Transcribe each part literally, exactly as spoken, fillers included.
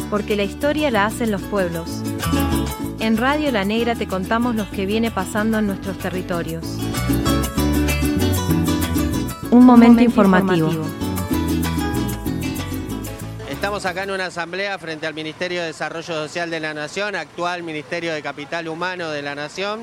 porque la historia la hacen los pueblos. En Radio La Negra te contamos lo que viene pasando en nuestros territorios. Un momento, Un momento informativo. informativo. Estamos acá en una asamblea frente al Ministerio de Desarrollo Social de la Nación, actual Ministerio de Capital Humano de la Nación.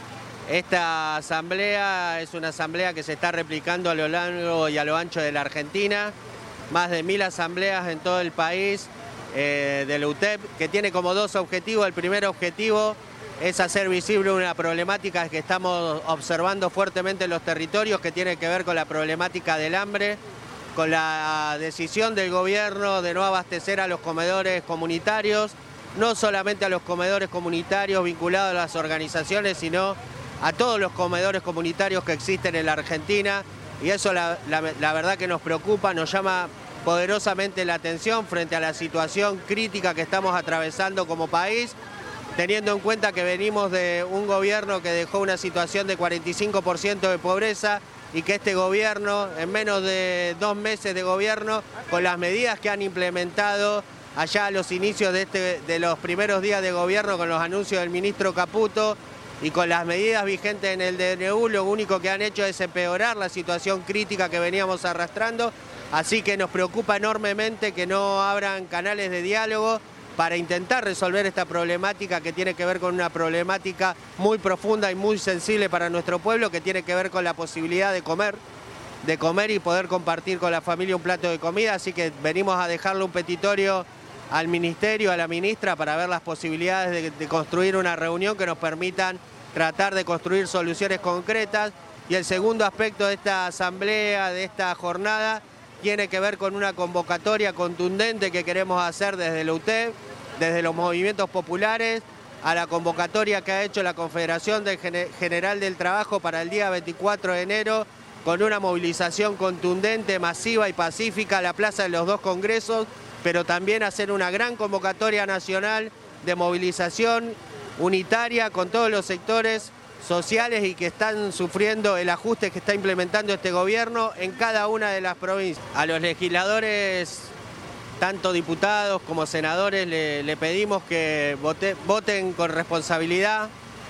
Esta asamblea es una asamblea que se está replicando a lo largo y a lo ancho de la Argentina. Más de mil asambleas en todo el país eh, de la U T E P, que tiene como dos objetivos. El primer objetivo es hacer visible una problemática que estamos observando fuertemente en los territorios, que tiene que ver con la problemática del hambre, con la decisión del gobierno de no abastecer a los comedores comunitarios, no solamente a los comedores comunitarios vinculados a las organizaciones, sino a todos los comedores comunitarios que existen en la Argentina, y eso la, la, la verdad que nos preocupa, nos llama poderosamente la atención frente a la situación crítica que estamos atravesando como país, teniendo en cuenta que venimos de un gobierno que dejó una situación de cuarenta y cinco por ciento de pobreza, y que este gobierno, en menos de dos meses de gobierno, con las medidas que han implementado allá a los inicios de, este, de los primeros días de gobierno, con los anuncios del ministro Caputo y con las medidas vigentes en el D N U, lo único que han hecho es empeorar la situación crítica que veníamos arrastrando. Así que nos preocupa enormemente que no abran canales de diálogo para intentar resolver esta problemática, que tiene que ver con una problemática muy profunda y muy sensible para nuestro pueblo, que tiene que ver con la posibilidad de comer, de comer y poder compartir con la familia un plato de comida. Así que venimos a dejarle un petitorio al Ministerio, a la ministra, para ver las posibilidades de, de construir una reunión que nos permitan tratar de construir soluciones concretas. Y el segundo aspecto de esta asamblea, de esta jornada, tiene que ver con una convocatoria contundente que queremos hacer desde la U T E P, desde los movimientos populares, a la convocatoria que ha hecho la Confederación General del Trabajo para el día veinticuatro de enero, con una movilización contundente, masiva y pacífica a la plaza de los dos congresos, pero también hacer una gran convocatoria nacional de movilización unitaria con todos los sectores sociales y que están sufriendo el ajuste que está implementando este gobierno en cada una de las provincias. A los legisladores, tanto diputados como senadores, le, le pedimos que vote, voten con responsabilidad,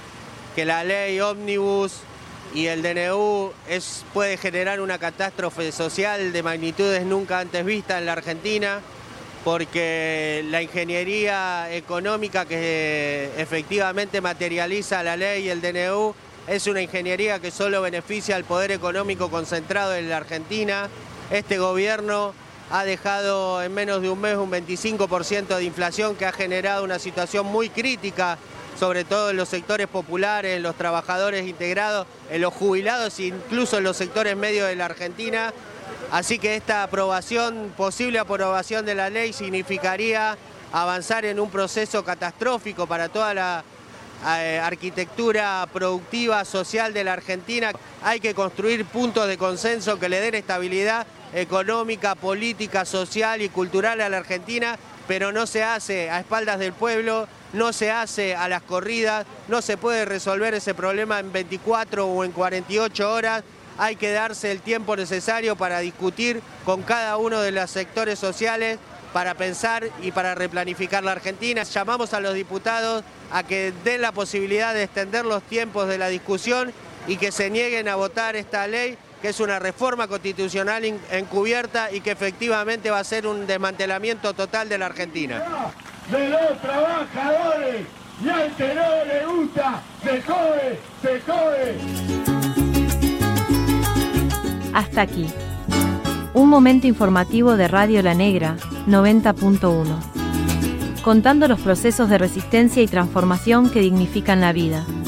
que la ley ómnibus y el D N U es, puede generar una catástrofe social de magnitudes nunca antes vistas en la Argentina, porque la ingeniería económica que efectivamente materializa la ley y el D N U es una ingeniería que solo beneficia al poder económico concentrado en la Argentina. Este gobierno ha dejado en menos de un mes un veinticinco por ciento de inflación, que ha generado una situación muy crítica, sobre todo en los sectores populares, en los trabajadores integrados, en los jubilados e incluso en los sectores medios de la Argentina. Así que esta aprobación, posible aprobación de la ley, significaría avanzar en un proceso catastrófico para toda la eh, arquitectura productiva, social de la Argentina. Hay que construir puntos de consenso que le den estabilidad económica, política, social y cultural a la Argentina, pero no se hace a espaldas del pueblo, no se hace a las corridas, no se puede resolver ese problema en veinticuatro o en cuarenta y ocho horas. Hay que darse el tiempo necesario para discutir con cada uno de los sectores sociales, para pensar y para replanificar la Argentina. Llamamos a los diputados a que den la posibilidad de extender los tiempos de la discusión y que se nieguen a votar esta ley, que es una reforma constitucional encubierta y que efectivamente va a ser un desmantelamiento total de la Argentina. De los trabajadores, y al que no le gusta, se jode, se jode. Hasta aquí. Un momento informativo de Radio La Negra, noventa punto uno. Contando los procesos de resistencia y transformación que dignifican la vida.